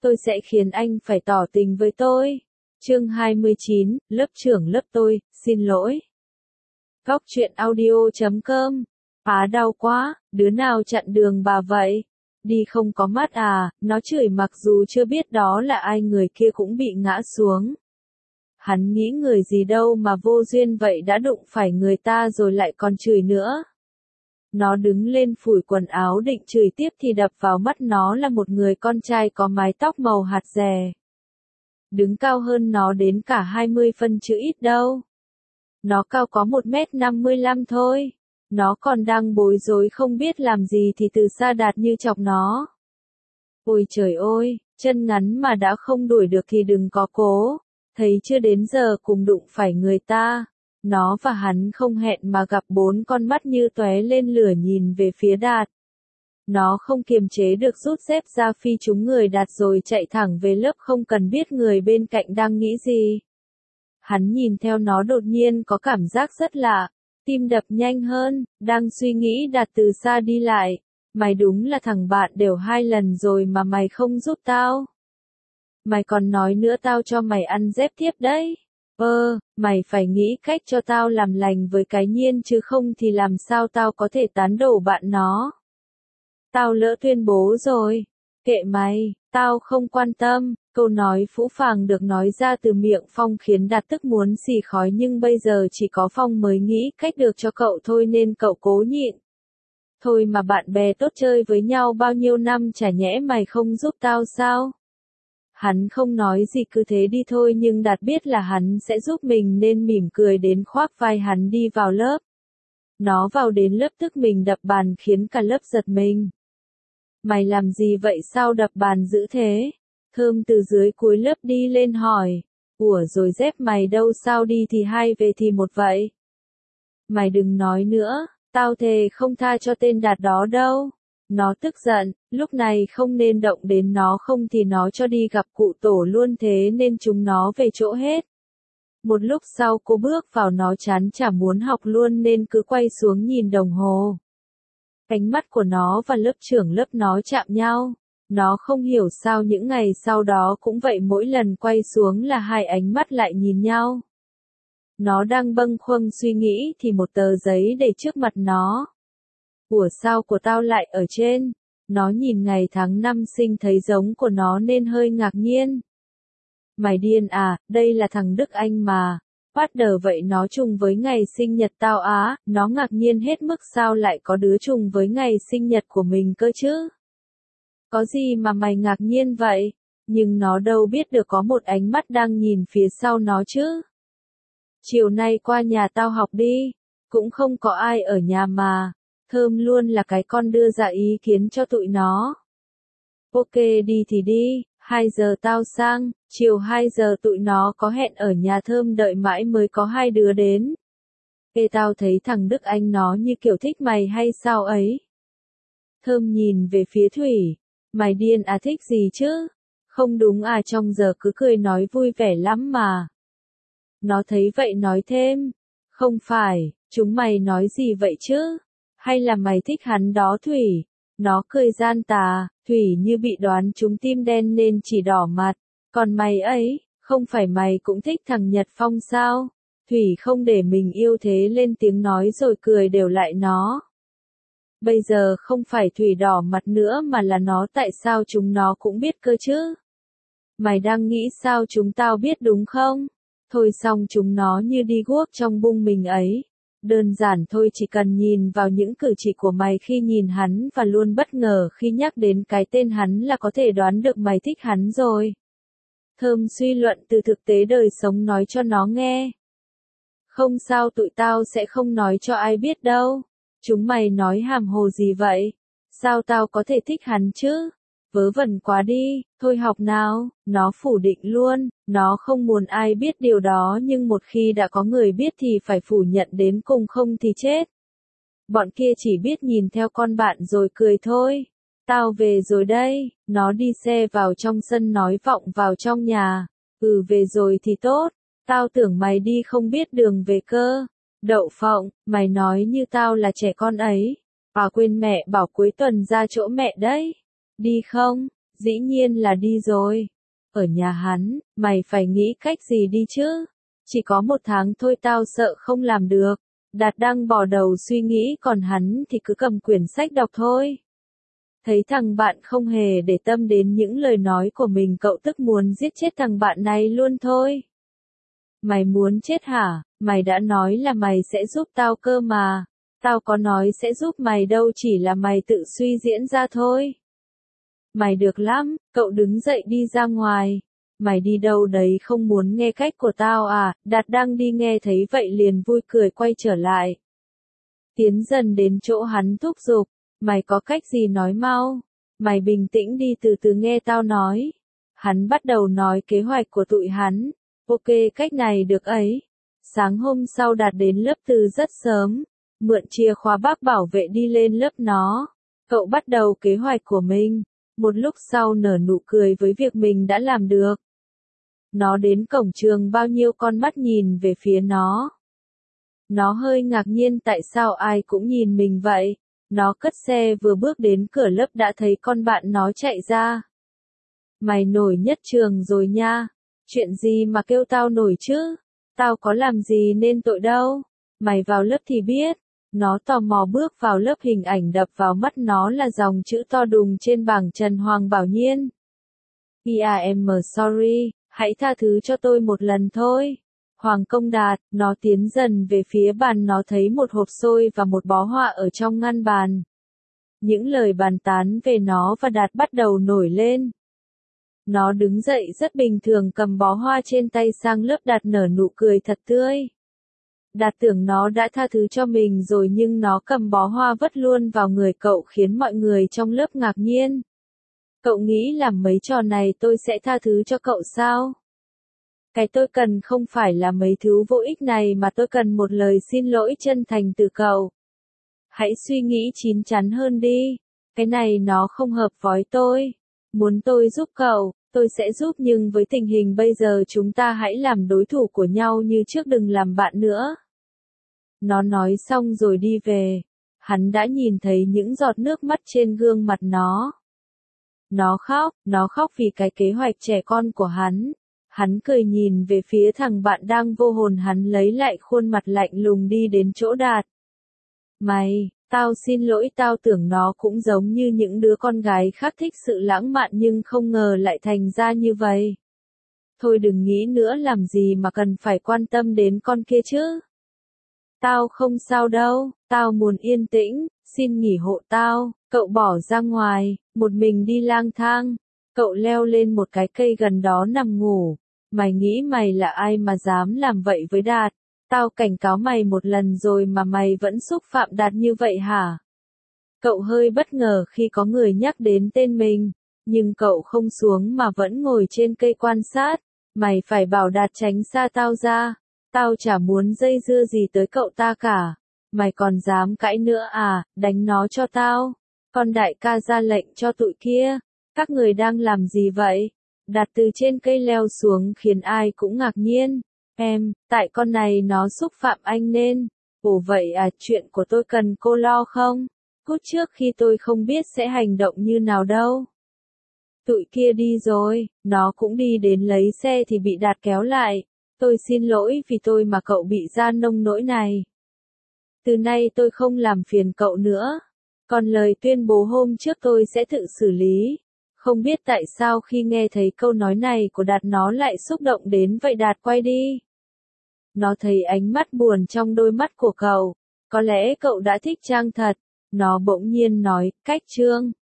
tôi sẽ khiến anh phải tỏ tình với tôi. Chương 29, lớp trưởng lớp tôi, xin lỗi. Góc truyện audio.com. Đau quá, đứa nào chặn đường bà vậy? Đi không có mắt à, nó chửi mặc dù chưa biết đó là ai, người kia cũng bị ngã xuống. Hắn nghĩ người gì đâu mà vô duyên vậy đã đụng phải người ta rồi lại còn chửi nữa. Nó đứng lên phủi quần áo định chửi tiếp thì đập vào mắt nó là một người con trai có mái tóc màu hạt dẻ. Đứng cao hơn nó đến cả 20 phân chứ ít đâu. Nó cao có 1m55 thôi. Nó còn đang bối rối không biết làm gì thì từ xa Đạt như chọc nó. Ôi trời ơi, chân ngắn mà đã không đuổi được thì đừng có cố. Thấy chưa đến giờ cùng đụng phải người ta. Nó và hắn không hẹn mà gặp, bốn con mắt như tóe lên lửa nhìn về phía Đạt. Nó không kiềm chế được rút dép ra phi trúng người Đạt rồi chạy thẳng về lớp không cần biết người bên cạnh đang nghĩ gì. Hắn nhìn theo nó đột nhiên có cảm giác rất lạ, tim đập nhanh hơn, đang suy nghĩ Đạt từ xa đi lại. Mày đúng là thằng bạn đều 2 lần rồi mà mày không giúp tao. Mày còn nói nữa tao cho mày ăn dép tiếp đấy. Mày phải nghĩ cách cho tao làm lành với cái Nhiên chứ không thì làm sao tao có thể tán đổ bạn nó. Tao lỡ tuyên bố rồi. Kệ mày, tao không quan tâm. Câu nói phũ phàng được nói ra từ miệng Phong khiến Đạt tức muốn xì khói, nhưng bây giờ chỉ có Phong mới nghĩ cách được cho cậu thôi nên cậu cố nhịn. Thôi mà bạn bè tốt chơi với nhau bao nhiêu năm, chả nhẽ mày không giúp tao sao? Hắn không nói gì cứ thế đi thôi, nhưng Đạt biết là hắn sẽ giúp mình nên mỉm cười đến khoác vai hắn đi vào lớp. Nó vào đến lớp tức mình đập bàn khiến cả lớp giật mình. Mày làm gì vậy, sao đập bàn dữ thế? Thơm từ dưới cuối lớp đi lên hỏi. Ủa rồi dép mày đâu, sao đi thì 2 về thì 1 vậy? Mày đừng nói nữa, tao thề không tha cho tên Đạt đó đâu. Nó tức giận, lúc này không nên động đến nó không thì nó cho đi gặp cụ tổ luôn, thế nên chúng nó về chỗ hết. Một lúc sau cô bước vào, nó chán chả muốn học luôn nên cứ quay xuống nhìn đồng hồ. Ánh mắt của nó và lớp trưởng lớp nó chạm nhau. Nó không hiểu sao những ngày sau đó cũng vậy, mỗi lần quay xuống là 2 ánh mắt lại nhìn nhau. Nó đang bâng khuâng suy nghĩ thì một tờ giấy để trước mặt nó. Ủa sao của tao lại ở trên? Nó nhìn ngày tháng năm sinh thấy giống của nó nên hơi ngạc nhiên. Mày điên à, đây là thằng Đức Anh mà. Bắt đầu vậy nó trùng với ngày sinh nhật tao á. Nó ngạc nhiên hết mức, sao lại có đứa trùng với ngày sinh nhật của mình cơ chứ? Có gì mà mày ngạc nhiên vậy? Nhưng nó đâu biết được có một ánh mắt đang nhìn phía sau nó chứ. Chiều nay qua nhà tao học đi. Cũng không có ai ở nhà mà. Thơm luôn là cái con đưa ra ý kiến cho tụi nó. Ok đi thì đi, 2 giờ tao sang, chiều 2 giờ tụi nó có hẹn ở nhà Thơm, đợi mãi mới có 2 đứa đến. Tao thấy thằng Đức Anh nó như kiểu thích mày hay sao ấy. Thơm nhìn về phía Thủy, mày điên à, thích gì chứ? Không đúng à, trong giờ cứ cười nói vui vẻ lắm mà. Nó thấy vậy nói thêm, không phải, chúng mày nói gì vậy chứ? Hay là mày thích hắn đó Thủy? Nó cười gian tà, Thủy như bị đoán trúng tim đen nên chỉ đỏ mặt. Còn mày ấy, không phải mày cũng thích thằng Nhật Phong sao? Thủy không để mình yêu thế lên tiếng nói rồi cười đều lại nó. Bây giờ không phải Thủy đỏ mặt nữa mà là nó, tại sao chúng nó cũng biết cơ chứ? Mày đang nghĩ sao chúng tao biết đúng không? Thôi xong, chúng nó như đi guốc trong bung mình ấy. Đơn giản thôi, chỉ cần nhìn vào những cử chỉ của mày khi nhìn hắn và luôn bất ngờ khi nhắc đến cái tên hắn là có thể đoán được mày thích hắn rồi. Thơm suy luận từ thực tế đời sống nói cho nó nghe. Không sao, tụi tao sẽ không nói cho ai biết đâu. Chúng mày nói hàm hồ gì vậy? Sao tao có thể thích hắn chứ? Vớ vẩn quá đi, thôi học nào. Nó phủ định luôn, nó không muốn ai biết điều đó, nhưng một khi đã có người biết thì phải phủ nhận đến cùng, không thì chết. Bọn kia chỉ biết nhìn theo con bạn rồi cười thôi. Tao về rồi đây. Nó đi xe vào trong sân nói vọng vào trong nhà. Về rồi thì tốt. Tao tưởng mày đi không biết đường về cơ. Đậu phộng, mày nói như tao là trẻ con ấy. Quên mẹ bảo cuối tuần ra chỗ mẹ đấy. Đi không? Dĩ nhiên là đi rồi. Ở nhà hắn, mày phải nghĩ cách gì đi chứ? Chỉ có 1 tháng thôi tao sợ không làm được. Đạt đang bỏ đầu suy nghĩ còn hắn thì cứ cầm quyển sách đọc thôi. Thấy thằng bạn không hề để tâm đến những lời nói của mình, cậu tức muốn giết chết thằng bạn này luôn thôi. Mày muốn chết hả? Mày đã nói là mày sẽ giúp tao cơ mà. Tao có nói sẽ giúp mày đâu, chỉ là mày tự suy diễn ra thôi. Mày được lắm, cậu đứng dậy đi ra ngoài. Mày đi đâu đấy, không muốn nghe cách của tao à? Đạt đang đi nghe thấy vậy liền vui cười quay trở lại. Tiến dần đến chỗ hắn thúc giục. Mày có cách gì nói mau. Mày bình tĩnh đi, từ từ nghe tao nói. Hắn bắt đầu nói kế hoạch của tụi hắn. Ok, cách này được ấy. Sáng hôm sau Đạt đến lớp từ rất sớm. Mượn chìa khóa bác bảo vệ đi lên lớp nó. Cậu bắt đầu kế hoạch của mình. Một lúc sau nở nụ cười với việc mình đã làm được. Nó đến cổng trường, bao nhiêu con mắt nhìn về phía nó. Nó hơi ngạc nhiên tại sao ai cũng nhìn mình vậy. Nó cất xe vừa bước đến cửa lớp đã thấy con bạn nó chạy ra. Mày nổi nhất trường rồi nha. Chuyện gì mà kêu tao nổi chứ? Tao có làm gì nên tội đâu. Mày vào lớp thì biết. Nó tò mò bước vào lớp, hình ảnh đập vào mắt nó là dòng chữ to đùng trên bảng Trần Hoàng Bảo Nhiên. I'm sorry, hãy tha thứ cho tôi một lần thôi. Hoàng Công Đạt, nó tiến dần về phía bàn, nó thấy một hộp xôi và một bó hoa ở trong ngăn bàn. Những lời bàn tán về nó và Đạt bắt đầu nổi lên. Nó đứng dậy rất bình thường, cầm bó hoa trên tay sang lớp. Đạt nở nụ cười thật tươi. Đạt tưởng nó đã tha thứ cho mình rồi, nhưng nó cầm bó hoa vứt luôn vào người cậu, khiến mọi người trong lớp ngạc nhiên. Cậu nghĩ làm mấy trò này tôi sẽ tha thứ cho cậu sao? Cái tôi cần không phải là mấy thứ vô ích này, mà tôi cần một lời xin lỗi chân thành từ cậu. Hãy suy nghĩ chín chắn hơn đi. Cái này nó không hợp với tôi. Muốn tôi giúp cậu, tôi sẽ giúp, nhưng với tình hình bây giờ chúng ta hãy làm đối thủ của nhau như trước, đừng làm bạn nữa. Nó nói xong rồi đi về. Hắn đã nhìn thấy những giọt nước mắt trên gương mặt nó. Nó khóc vì cái kế hoạch trẻ con của hắn. Hắn cười nhìn về phía thằng bạn đang vô hồn, hắn lấy lại khuôn mặt lạnh lùng đi đến chỗ Đạt. Tao xin lỗi, tao tưởng nó cũng giống như những đứa con gái khác thích sự lãng mạn, nhưng không ngờ lại thành ra như vậy. Thôi đừng nghĩ nữa, làm gì mà cần phải quan tâm đến con kia chứ. Tao không sao đâu, tao muốn yên tĩnh, xin nghỉ hộ tao. Cậu bỏ ra ngoài, một mình đi lang thang. Cậu leo lên một cái cây gần đó nằm ngủ. Mày nghĩ mày là ai mà dám làm vậy với Đạt? Tao cảnh cáo mày một lần rồi mà mày vẫn xúc phạm Đạt như vậy hả? Cậu hơi bất ngờ khi có người nhắc đến tên mình, nhưng cậu không xuống mà vẫn ngồi trên cây quan sát. Mày phải bảo Đạt tránh xa tao ra. Tao chả muốn dây dưa gì tới cậu ta cả. Mày còn dám cãi nữa à? Đánh nó cho tao. Con đại ca ra lệnh cho tụi kia. Các người đang làm gì vậy? Đạt từ trên cây leo xuống khiến ai cũng ngạc nhiên. Tại con này nó xúc phạm anh nên. Ồ vậy à, chuyện của tôi cần cô lo không? Cút trước khi tôi không biết sẽ hành động như nào đâu. Tụi kia đi rồi, nó cũng đi đến lấy xe thì bị Đạt kéo lại. Tôi xin lỗi vì tôi mà cậu bị ra nông nỗi này. Từ nay tôi không làm phiền cậu nữa. Còn lời tuyên bố hôm trước tôi sẽ tự xử lý. Không biết tại sao khi nghe thấy câu nói này của Đạt nó lại xúc động đến vậy. Đạt quay đi. Nó thấy ánh mắt buồn trong đôi mắt của cậu. Có lẽ cậu đã thích Trang thật. Nó bỗng nhiên nói, cách Trương.